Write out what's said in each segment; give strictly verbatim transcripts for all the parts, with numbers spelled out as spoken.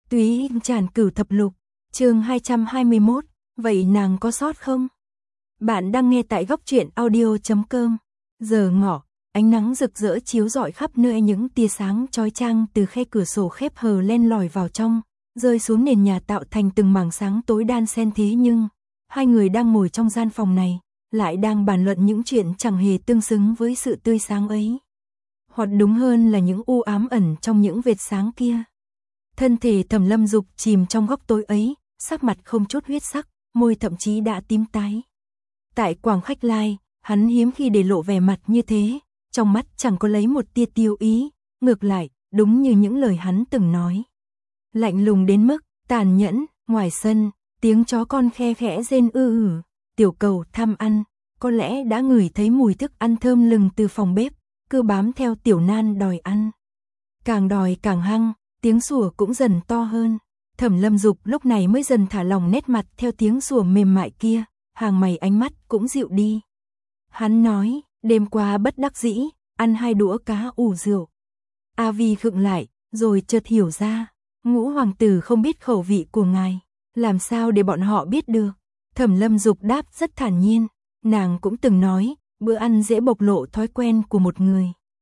Túy Tràn Cửu Thập Lục, chương hai trăm hai mươi mốt, vậy nàng có sót không? Bạn đang nghe tại góc truyện audio chấm com. Giờ ngọ, ánh nắng rực rỡ chiếu rọi khắp nơi, những tia sáng chói chang từ khe cửa sổ khép hờ len lỏi vào trong, rơi xuống nền nhà tạo thành từng mảng sáng tối đan xen. Thế nhưng, hai người đang ngồi trong gian phòng này, lại đang bàn luận những chuyện chẳng hề tương xứng với sự tươi sáng ấy. Hoặc đúng hơn là những u ám ẩn trong những vệt sáng kia. Thân thể Thẩm Lâm Dục chìm trong góc tối ấy, sắc mặt không chút huyết sắc, môi thậm chí đã tím tái. Tại quảng khách lai, hắn hiếm khi để lộ vẻ mặt như thế, trong mắt chẳng có lấy một tia tiêu ý, ngược lại, đúng như những lời hắn từng nói. Lạnh lùng đến mức, tàn nhẫn. Ngoài sân, tiếng chó con khe khẽ rên ư ử, Tiểu Cầu tham ăn, có lẽ đã ngửi thấy mùi thức ăn thơm lừng từ phòng bếp, cứ bám theo Tiểu Nan đòi ăn. Càng đòi càng hăng, tiếng sủa cũng dần to hơn. Thẩm Lâm Dục lúc này mới dần thả lỏng nét mặt theo tiếng sủa mềm mại kia, hàng mày ánh mắt cũng dịu đi. Hắn nói, đêm qua bất đắc dĩ, ăn hai đũa cá ủ rượu. A Vi khựng lại, rồi chợt hiểu ra, Ngũ hoàng tử không biết khẩu vị của ngài, làm sao để bọn họ biết được? Thẩm Lâm Dục đáp rất thản nhiên, nàng cũng từng nói, bữa ăn dễ bộc lộ thói quen của một người.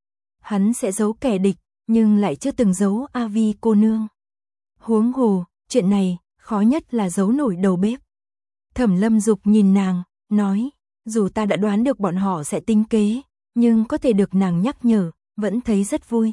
Hắn sẽ giấu kẻ địch, nhưng lại chưa từng giấu A Vi cô nương. Huống hồ, chuyện này, khó nhất là giấu nổi đầu bếp. Thẩm Lâm Dục nhìn nàng, nói, dù ta đã đoán được bọn họ sẽ tính kế, nhưng có thể được nàng nhắc nhở, vẫn thấy rất vui.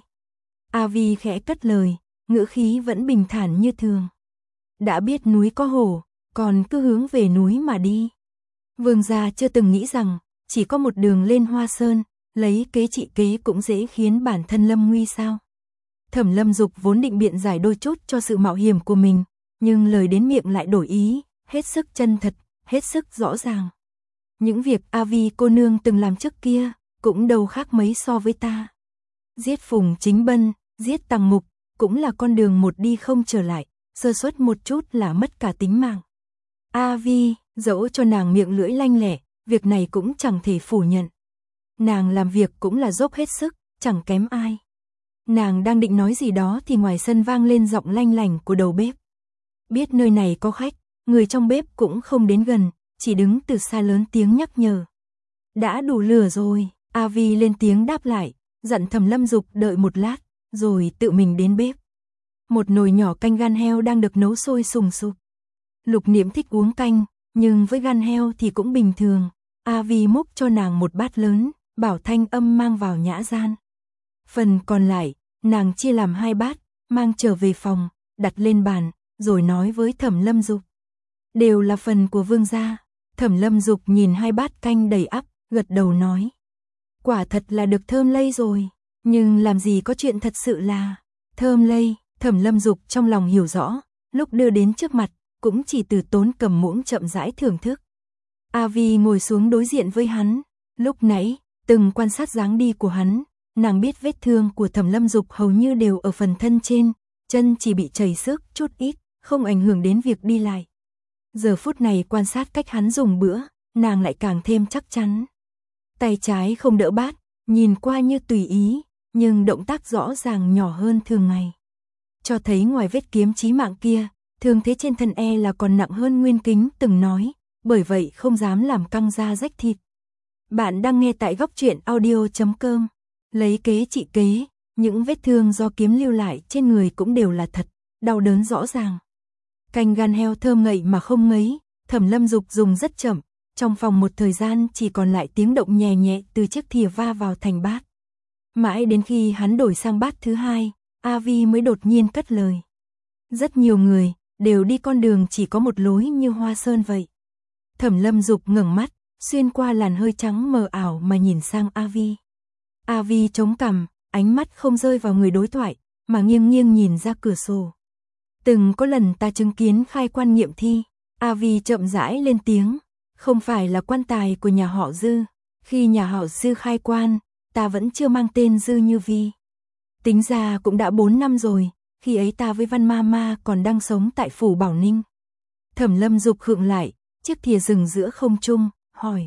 A Vi khẽ cất lời, ngữ khí vẫn bình thản như thường. Đã biết núi có hổ, còn cứ hướng về núi mà đi. Vương gia chưa từng nghĩ rằng, chỉ có một đường lên Hoa Sơn, lấy kế trị kế cũng dễ khiến bản thân lâm nguy sao. Thẩm Lâm Dục vốn định biện giải đôi chút cho sự mạo hiểm của mình, nhưng lời đến miệng lại đổi ý, hết sức chân thật, hết sức rõ ràng. Những việc A Vi cô nương từng làm trước kia, cũng đâu khác mấy so với ta. Giết Phùng Chính Bân, giết Tằng Mục, cũng là con đường một đi không trở lại, sơ suất một chút là mất cả tính mạng. A Vi, dẫu cho nàng miệng lưỡi lanh lẻ, việc này cũng chẳng thể phủ nhận. Nàng làm việc cũng là dốc hết sức, chẳng kém ai. Nàng đang định nói gì đó thì ngoài sân vang lên giọng lanh lảnh của đầu bếp. Biết nơi này có khách, người trong bếp cũng không đến gần, chỉ đứng từ xa lớn tiếng nhắc nhở. Đã đủ lửa rồi, A Vi lên tiếng đáp lại, dặn Thẩm Lâm Dục đợi một lát, rồi tự mình đến bếp. Một nồi nhỏ canh gan heo đang được nấu sôi sùng sục. Lục Niệm thích uống canh, nhưng với gan heo thì cũng bình thường. A Vi múc cho nàng một bát lớn, bảo thanh âm mang vào nhã gian. Phần còn lại, nàng chia làm hai bát, mang trở về phòng, đặt lên bàn, rồi nói với Thẩm Lâm Dục. Đều là phần của vương gia. Thẩm Lâm Dục nhìn hai bát canh đầy ắp, gật đầu nói. Quả thật là được thơm lây rồi, nhưng làm gì có chuyện thật sự là thơm lây. Thẩm Lâm Dục trong lòng hiểu rõ, lúc đưa đến trước mặt, cũng chỉ từ tốn cầm muỗng chậm rãi thưởng thức. A Vi ngồi xuống đối diện với hắn, lúc nãy, từng quan sát dáng đi của hắn, nàng biết vết thương của Thẩm Lâm Dục hầu như đều ở phần thân trên, chân chỉ bị chảy xước chút ít, không ảnh hưởng đến việc đi lại. Giờ phút này quan sát cách hắn dùng bữa, nàng lại càng thêm chắc chắn. Tay trái không đỡ bát, nhìn qua như tùy ý, nhưng động tác rõ ràng nhỏ hơn thường ngày. Cho thấy ngoài vết kiếm chí mạng kia, thương thế trên thân e là còn nặng hơn Nguyên Kính từng nói, bởi vậy không dám làm căng da rách thịt. Bạn đang nghe tại góc truyện audio chấm com. Lấy kế trị kế, những vết thương do kiếm lưu lại trên người cũng đều là thật, đau đớn rõ ràng. Canh gan heo thơm ngậy mà không ngấy, Thẩm Lâm Dục dùng rất chậm, trong phòng một thời gian chỉ còn lại tiếng động nhẹ nhẹ từ chiếc thìa va vào thành bát. Mãi đến khi hắn đổi sang bát thứ hai, A Vi mới đột nhiên cất lời. Rất nhiều người, đều đi con đường chỉ có một lối như Hoa Sơn vậy. Thẩm Lâm Dục ngẩng mắt, xuyên qua làn hơi trắng mờ ảo mà nhìn sang A Vi. A Vi chống cằm, ánh mắt không rơi vào người đối thoại, mà nghiêng nghiêng nhìn ra cửa sổ. Từng có lần ta chứng kiến khai quan nghiệm thi, A Vi chậm rãi lên tiếng, không phải là quan tài của nhà họ Dư. Khi nhà họ Dư khai quan, ta vẫn chưa mang tên Dư Như Vi. Tính ra cũng đã bốn năm rồi, khi ấy ta với Văn Ma Ma còn đang sống tại phủ Bảo Ninh. Thẩm Lâm Dục khựng lại, chiếc thìa dừng giữa không trung, hỏi.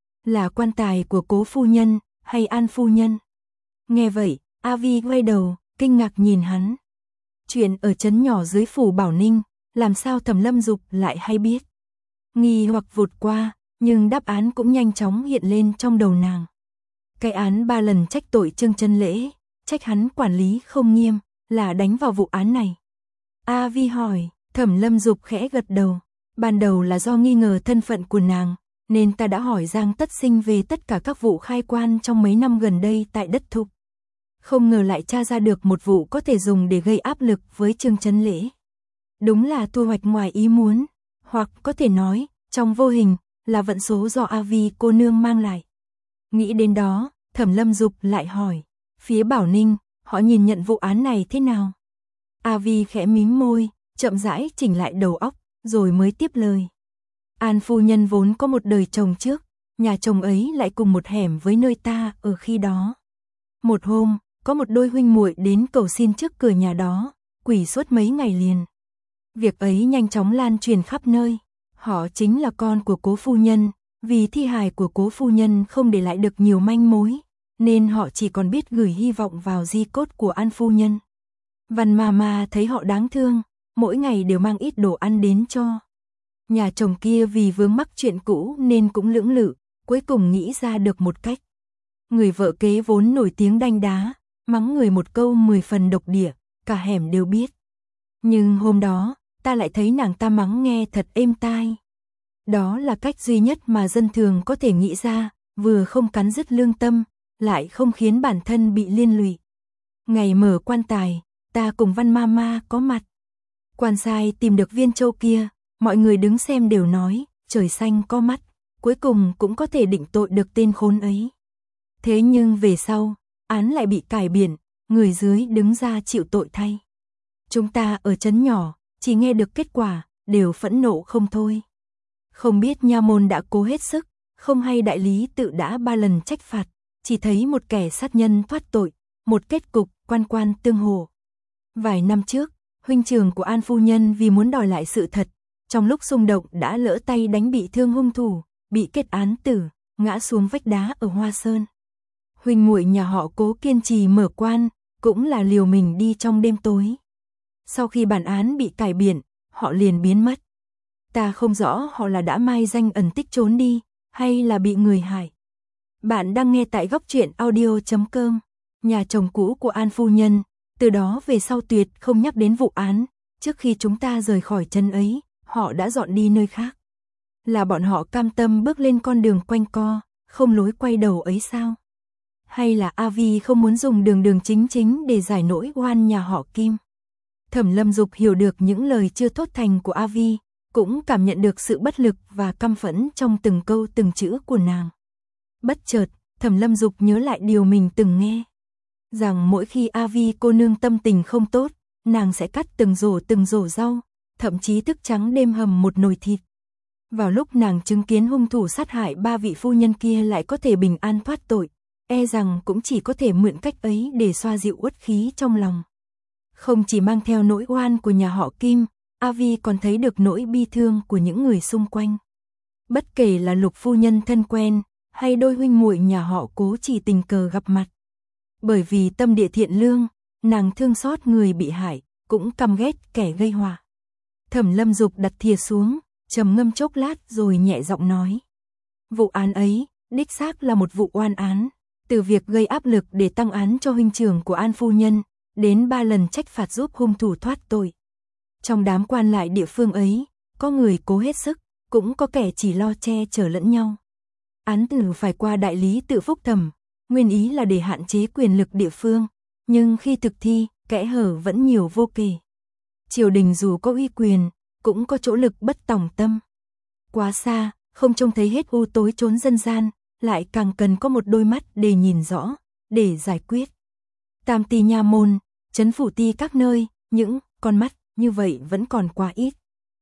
Là quan tài của Cố phu nhân, hay An phu nhân? Nghe vậy, A Vi quay đầu, kinh ngạc nhìn hắn. Chuyện ở trấn nhỏ dưới phủ Bảo Ninh, làm sao Thẩm Lâm Dục lại hay biết. Nghi hoặc vụt qua, nhưng đáp án cũng nhanh chóng hiện lên trong đầu nàng. Cái án ba lần trách tội Trương Chân Lễ, trách hắn quản lý không nghiêm, là đánh vào vụ án này. A Vi hỏi, Thẩm Lâm Dục khẽ gật đầu. Ban đầu là do nghi ngờ thân phận của nàng, nên ta đã hỏi Giang Tất Sinh về tất cả các vụ khai quan trong mấy năm gần đây tại đất Thục. Không ngờ lại tra ra được một vụ có thể dùng để gây áp lực với Trương Chân Lễ. Đúng là thu hoạch ngoài ý muốn, hoặc có thể nói, trong vô hình, là vận số do A Vi cô nương mang lại. Nghĩ đến đó, Thẩm Lâm Dục lại hỏi, phía Bảo Ninh, họ nhìn nhận vụ án này thế nào? A Vi khẽ mím môi, chậm rãi chỉnh lại đầu óc, rồi mới tiếp lời. An phu nhân vốn có một đời chồng trước, nhà chồng ấy lại cùng một hẻm với nơi ta ở khi đó. Một hôm, có một đôi huynh muội đến cầu xin trước cửa nhà đó, quỳ suốt mấy ngày liền. Việc ấy nhanh chóng lan truyền khắp nơi. Họ chính là con của cố phu nhân, vì thi hài của cố phu nhân không để lại được nhiều manh mối, nên họ chỉ còn biết gửi hy vọng vào di cốt của An phu nhân. Văn ma ma thấy họ đáng thương, mỗi ngày đều mang ít đồ ăn đến cho. Nhà chồng kia vì vướng mắc chuyện cũ nên cũng lưỡng lự, cuối cùng nghĩ ra được một cách. Người vợ kế vốn nổi tiếng đanh đá, mắng người một câu mười phần độc địa, cả hẻm đều biết. Nhưng hôm đó, ta lại thấy nàng ta mắng nghe thật êm tai. Đó là cách duy nhất mà dân thường có thể nghĩ ra, vừa không cắn rứt lương tâm, lại không khiến bản thân bị liên lụy. Ngày mở quan tài, ta cùng Văn ma ma có mặt. Quan sai tìm được viên châu kia, mọi người đứng xem đều nói, trời xanh có mắt, cuối cùng cũng có thể định tội được tên khốn ấy. Thế nhưng về sau, án lại bị cải biện, người dưới đứng ra chịu tội thay. Chúng ta ở trấn nhỏ, chỉ nghe được kết quả, đều phẫn nộ không thôi. Không biết nha môn đã cố hết sức, không hay đại lý tự đã ba lần trách phạt, chỉ thấy một kẻ sát nhân thoát tội, một kết cục quan quan tương hồ. Vài năm trước, huynh trưởng của An phu nhân vì muốn đòi lại sự thật, trong lúc xung động đã lỡ tay đánh bị thương hung thủ, bị kết án tử, ngã xuống vách đá ở Hoa Sơn. Huynh muội nhà họ Cố kiên trì mở quan, cũng là liều mình đi trong đêm tối. Sau khi bản án bị cải biện, họ liền biến mất. Ta không rõ họ là đã mai danh ẩn tích trốn đi, hay là bị người hại. Bạn đang nghe tại góc truyện audio chấm com. Nhà chồng cũ của An phu nhân, từ đó về sau tuyệt không nhắc đến vụ án. Trước khi chúng ta rời khỏi trấn ấy, họ đã dọn đi nơi khác. Là bọn họ cam tâm bước lên con đường quanh co, không lối quay đầu ấy sao? Hay là A Vi không muốn dùng đường đường chính chính để giải nỗi oan nhà họ Kim? Thẩm Lâm Dục hiểu được những lời chưa thốt thành của A Vi, cũng cảm nhận được sự bất lực và căm phẫn trong từng câu từng chữ của nàng. Bất chợt, Thẩm Lâm Dục nhớ lại điều mình từng nghe. Rằng mỗi khi A Vi cô nương tâm tình không tốt, nàng sẽ cắt từng rổ từng rổ rau, thậm chí thức trắng đêm hầm một nồi thịt. Vào lúc nàng chứng kiến hung thủ sát hại ba vị phu nhân kia lại có thể bình an thoát tội, e rằng cũng chỉ có thể mượn cách ấy để xoa dịu uất khí trong lòng. Không chỉ mang theo nỗi oan của nhà họ Kim, A Vi còn thấy được nỗi bi thương của những người xung quanh. Bất kể là Lục phu nhân thân quen, hay đôi huynh muội nhà họ Cố chỉ tình cờ gặp mặt. Bởi vì tâm địa thiện lương, nàng thương xót người bị hại, cũng căm ghét kẻ gây họa. Thẩm Lâm Dục đặt thìa xuống, trầm ngâm chốc lát rồi nhẹ giọng nói. Vụ án ấy, đích xác là một vụ oan án, từ việc gây áp lực để tăng án cho huynh trưởng của An phu nhân, đến ba lần trách phạt giúp hung thủ thoát tội. Trong đám quan lại địa phương ấy, có người cố hết sức, cũng có kẻ chỉ lo che chở lẫn nhau. Án tử phải qua đại lý tự phúc thẩm, nguyên ý là để hạn chế quyền lực địa phương, nhưng khi thực thi, kẽ hở vẫn nhiều vô kể. Triều đình dù có uy quyền, cũng có chỗ lực bất tòng tâm. Quá xa, không trông thấy hết u tối chốn dân gian, lại càng cần có một đôi mắt để nhìn rõ, để giải quyết. Tam ty nha môn, trấn phủ ty các nơi, những con mắt như vậy vẫn còn quá ít.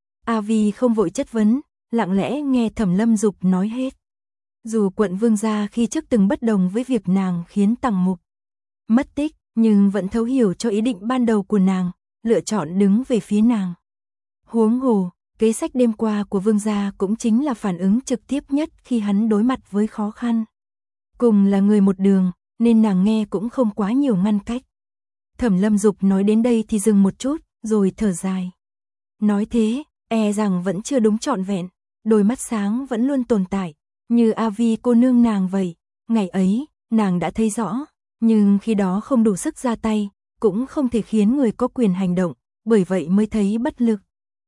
A Vi không vội chất vấn, lặng lẽ nghe Thẩm Lâm Dục nói hết. Dù quận Vương gia khi trước từng bất đồng với việc nàng khiến Tằng Mục mất tích, nhưng vẫn thấu hiểu cho ý định ban đầu của nàng, lựa chọn đứng về phía nàng. Huống hồ, kế sách đêm qua của Vương gia cũng chính là phản ứng trực tiếp nhất khi hắn đối mặt với khó khăn. Cùng là người một đường, nên nàng nghe cũng không quá nhiều ngăn cách. Thẩm Lâm Dục nói đến đây thì dừng một chút, rồi thở dài. Nói thế, e rằng vẫn chưa đúng trọn vẹn, đôi mắt sáng vẫn luôn tồn tại, như A Vi cô nương nàng vậy. Ngày ấy, nàng đã thấy rõ, nhưng khi đó không đủ sức ra tay, cũng không thể khiến người có quyền hành động, bởi vậy mới thấy bất lực.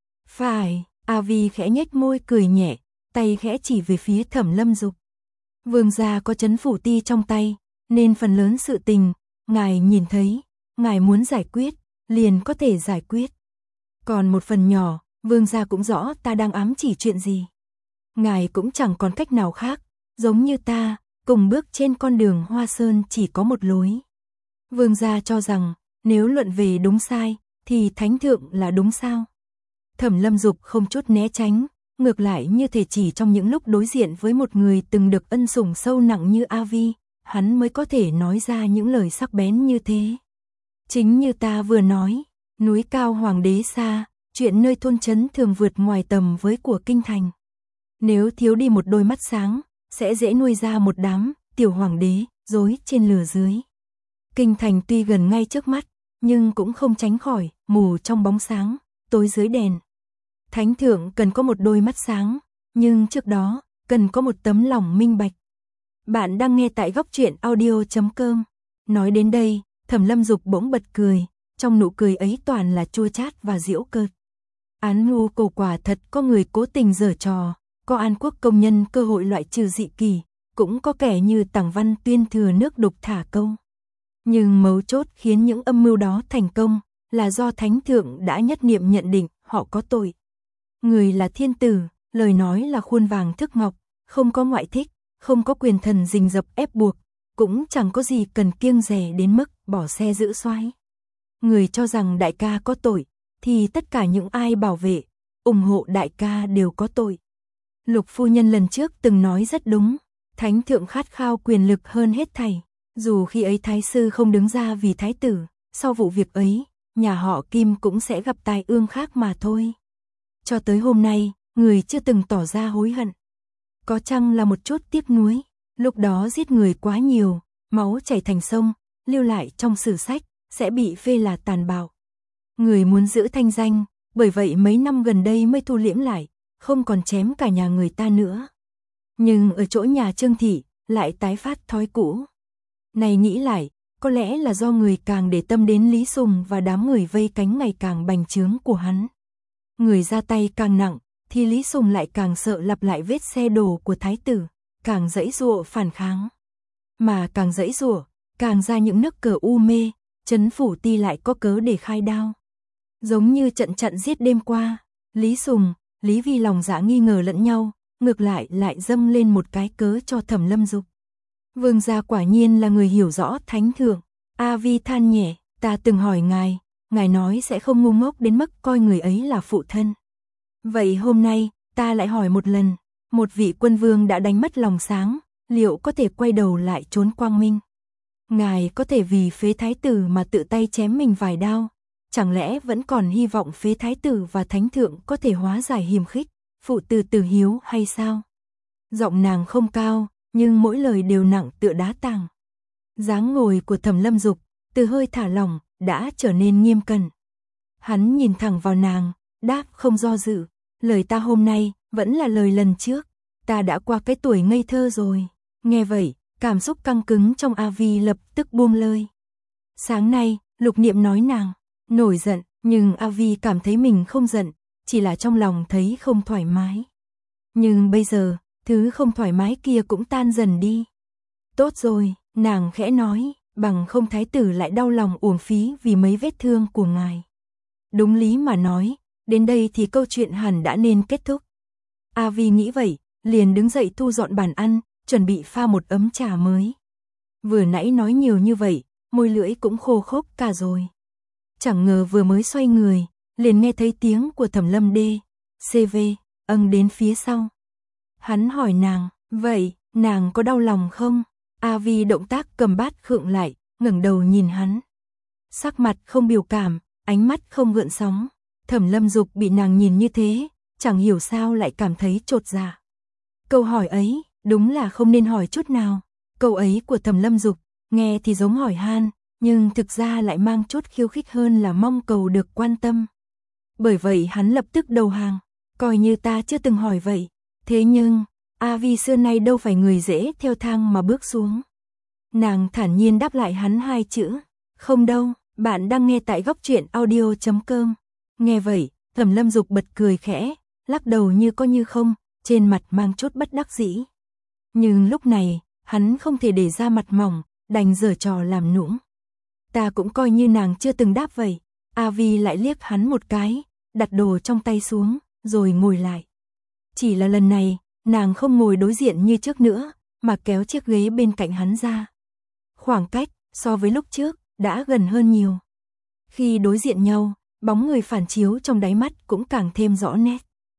Phải, A Vi khẽ nhếch môi cười nhẹ, tay khẽ chỉ về phía Thẩm Lâm Dục. Vương gia có trấn phủ ti trong tay, nên phần lớn sự tình, ngài nhìn thấy, ngài muốn giải quyết, liền có thể giải quyết. Còn một phần nhỏ, vương gia cũng rõ ta đang ám chỉ chuyện gì. Ngài cũng chẳng còn cách nào khác, giống như ta, cùng bước trên con đường Hoa Sơn chỉ có một lối. Vương gia cho rằng, nếu luận về đúng sai, thì thánh thượng là đúng sao? Thẩm Lâm Dục không chút né tránh, ngược lại như thể chỉ trong những lúc đối diện với một người từng được ân sủng sâu nặng như A Vi, hắn mới có thể nói ra những lời sắc bén như thế. Chính như ta vừa nói, núi cao hoàng đế xa, chuyện nơi thôn trấn thường vượt ngoài tầm với của kinh thành. Nếu thiếu đi một đôi mắt sáng, sẽ dễ nuôi ra một đám tiểu hoàng đế, rối trên lửa dưới. Kinh thành tuy gần ngay trước mắt, nhưng cũng không tránh khỏi mù trong bóng sáng, tối dưới đèn. Thánh thượng cần có một đôi mắt sáng, nhưng trước đó, cần có một tấm lòng minh bạch. Bạn đang nghe tại góc truyện audio chấm com. Nói đến đây, Thẩm Lâm Dục bỗng bật cười, trong nụ cười ấy toàn là chua chát và giễu cợt. Án mưu cổ quả thật có người cố tình giở trò, có An Quốc công nhân cơ hội loại trừ dị kỳ, cũng có kẻ như Tằng Văn Tuyên thừa nước đục thả câu. Nhưng mấu chốt khiến những âm mưu đó thành công, là do Thánh Thượng đã nhất niệm nhận định họ có tội. Người là thiên tử, lời nói là khuôn vàng thước ngọc, không có ngoại thích, không có quyền thần rình rập ép buộc, cũng chẳng có gì cần kiêng dè đến mức bỏ xe giữ xoái. Người cho rằng đại ca có tội, thì tất cả những ai bảo vệ, ủng hộ đại ca đều có tội. Lục phu nhân lần trước từng nói rất đúng, Thánh Thượng khát khao quyền lực hơn hết thảy. Dù khi ấy thái sư không đứng ra vì thái tử, sau vụ việc ấy, nhà họ Kim cũng sẽ gặp tai ương khác mà thôi. Cho tới hôm nay, người chưa từng tỏ ra hối hận. Có chăng là một chút tiếc nuối, lúc đó giết người quá nhiều, máu chảy thành sông, lưu lại trong sử sách, sẽ bị phê là tàn bạo. Người muốn giữ thanh danh, bởi vậy mấy năm gần đây mới thu liễm lại, không còn chém cả nhà người ta nữa. Nhưng ở chỗ nhà Trương Thị, lại tái phát thói cũ. Này nghĩ lại, có lẽ là do người càng để tâm đến Lý Sùng và đám người vây cánh ngày càng bành trướng của hắn. Người ra tay càng nặng, thì Lý Sùng lại càng sợ lặp lại vết xe đổ của thái tử, càng giãy giụa phản kháng. Mà càng giãy giụa, càng ra những nấc cờ u mê, trấn phủ ti lại có cớ để khai đao. Giống như trận trận giết đêm qua, Lý Sùng, Lý Vi lòng dạ nghi ngờ lẫn nhau, ngược lại lại dâng lên một cái cớ cho Thẩm Lâm Dục. Vương gia quả nhiên là người hiểu rõ Thánh Thượng. A Vi than nhẹ, ta từng hỏi ngài, ngài nói sẽ không ngu ngốc đến mức coi người ấy là phụ thân. Vậy hôm nay, ta lại hỏi một lần, một vị quân vương đã đánh mất lòng sáng, liệu có thể quay đầu lại trốn quang minh? Ngài có thể vì phế thái tử mà tự tay chém mình vài đao, chẳng lẽ vẫn còn hy vọng phế thái tử và thánh thượng có thể hóa giải hiềm khích, phụ tử tử hiếu hay sao? Giọng nàng không cao, nhưng mỗi lời đều nặng tựa đá tảng. Dáng ngồi của Thẩm Lâm Dục, từ hơi thả lỏng, đã trở nên nghiêm cẩn. Hắn nhìn thẳng vào nàng, đáp không do dự, lời ta hôm nay, vẫn là lời lần trước, ta đã qua cái tuổi ngây thơ rồi. Nghe vậy, cảm xúc căng cứng trong A Vi lập tức buông lơi. Sáng nay, Lục Niệm nói nàng, nổi giận, nhưng A Vi cảm thấy mình không giận, chỉ là trong lòng thấy không thoải mái. Nhưng bây giờ, thứ không thoải mái kia cũng tan dần đi. Tốt rồi, nàng khẽ nói, bằng không thái tử lại đau lòng uổng phí vì mấy vết thương của ngài. Đúng lý mà nói, đến đây thì câu chuyện hẳn đã nên kết thúc. A Vi nghĩ vậy, liền đứng dậy thu dọn bàn ăn, chuẩn bị pha một ấm trà mới. Vừa nãy nói nhiều như vậy, môi lưỡi cũng khô khốc cả rồi. Chẳng ngờ vừa mới xoay người, liền nghe thấy tiếng của Thẩm Lâm Đê, xê vê, âng đến phía sau. Hắn hỏi nàng, vậy, nàng có đau lòng không? A Vi động tác cầm bát khựng lại, ngẩng đầu nhìn hắn. Sắc mặt không biểu cảm, ánh mắt không gợn sóng. Thẩm Lâm Dục bị nàng nhìn như thế, chẳng hiểu sao lại cảm thấy chột dạ. Câu hỏi ấy, đúng là không nên hỏi chút nào. Câu ấy của Thẩm Lâm Dục, nghe thì giống hỏi han, nhưng thực ra lại mang chút khiêu khích hơn là mong cầu được quan tâm. Bởi vậy hắn lập tức đầu hàng, coi như ta chưa từng hỏi vậy. Thế nhưng, A Vi xưa nay đâu phải người dễ theo thang mà bước xuống. Nàng thản nhiên đáp lại hắn hai chữ, không đâu. Bạn đang nghe tại góc truyện audio chấm com. Nghe vậy, Thẩm Lâm Dục bật cười khẽ, lắc đầu như có như không, trên mặt mang chút bất đắc dĩ. Nhưng lúc này, hắn không thể để ra mặt mỏng, đành giở trò làm nũng. Ta cũng coi như nàng chưa từng đáp vậy. A Vi lại liếc hắn một cái, đặt đồ trong tay xuống, rồi ngồi lại. Chỉ là lần này, nàng không ngồi đối diện như trước nữa, mà kéo chiếc ghế bên cạnh hắn ra. Khoảng cách, so với lúc trước, đã gần hơn nhiều. Khi đối diện nhau, bóng người phản chiếu trong đáy mắt cũng càng thêm rõ nét.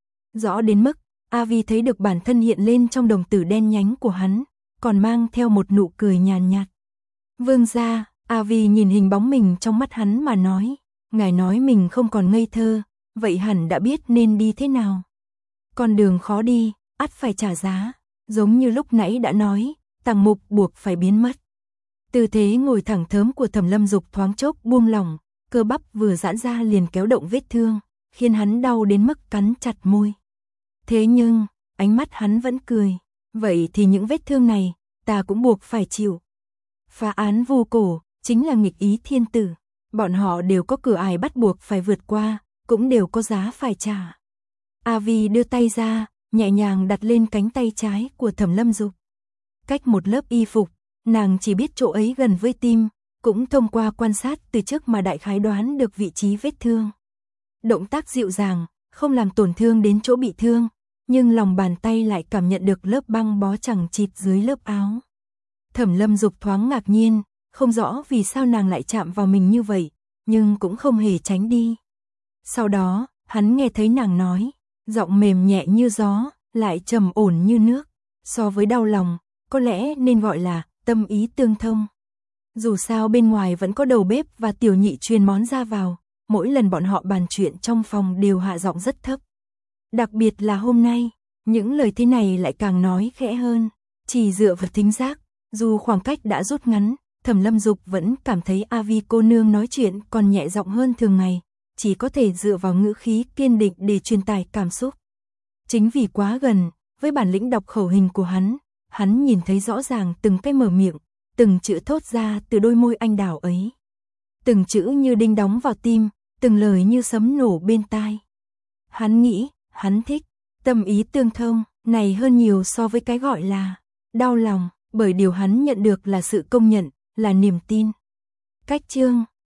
Rõ đến mức, A Vi thấy được bản thân hiện lên trong đồng tử đen nhánh của hắn, còn mang theo một nụ cười nhàn nhạt. Vương gia, A Vi nhìn hình bóng mình trong mắt hắn mà nói, ngài nói mình không còn ngây thơ, vậy hẳn đã biết nên đi thế nào. Con đường khó đi, ắt phải trả giá, giống như lúc nãy đã nói, Tàng Mục buộc phải biến mất. Tư thế ngồi thẳng thớm của Thẩm Lâm Dục thoáng chốc buông lỏng, cơ bắp vừa giãn ra liền kéo động vết thương, khiến hắn đau đến mức cắn chặt môi. Thế nhưng, ánh mắt hắn vẫn cười, vậy thì những vết thương này, ta cũng buộc phải chịu. Phá án vu cổ, chính là nghịch ý thiên tử, bọn họ đều có cửa ải bắt buộc phải vượt qua, cũng đều có giá phải trả. A Vi đưa tay ra, nhẹ nhàng đặt lên cánh tay trái của Thẩm Lâm Dục. Cách một lớp y phục, nàng chỉ biết chỗ ấy gần với tim, cũng thông qua quan sát từ trước mà đại khái đoán được vị trí vết thương. Động tác dịu dàng, không làm tổn thương đến chỗ bị thương, nhưng lòng bàn tay lại cảm nhận được lớp băng bó chằng chịt dưới lớp áo. Thẩm Lâm Dục thoáng ngạc nhiên, không rõ vì sao nàng lại chạm vào mình như vậy, nhưng cũng không hề tránh đi. Sau đó, hắn nghe thấy nàng nói, giọng mềm nhẹ như gió, lại trầm ổn như nước, so với đau lòng, có lẽ nên gọi là tâm ý tương thông. Dù sao bên ngoài vẫn có đầu bếp và tiểu nhị truyền món ra vào, mỗi lần bọn họ bàn chuyện trong phòng đều hạ giọng rất thấp. Đặc biệt là hôm nay, những lời thế này lại càng nói khẽ hơn, chỉ dựa vào thính giác, dù khoảng cách đã rút ngắn, Thẩm Lâm Dục vẫn cảm thấy A Vi cô nương nói chuyện còn nhẹ giọng hơn thường ngày, chỉ có thể dựa vào ngữ khí kiên định để truyền tải cảm xúc. Chính vì quá gần, với bản lĩnh đọc khẩu hình của hắn, hắn nhìn thấy rõ ràng từng cái mở miệng, từng chữ thốt ra từ đôi môi anh đào ấy. Từng chữ như đinh đóng vào tim, từng lời như sấm nổ bên tai. Hắn nghĩ, hắn thích, tâm ý tương thông, này hơn nhiều so với cái gọi là đau lòng, bởi điều hắn nhận được là sự công nhận, là niềm tin. Cách chương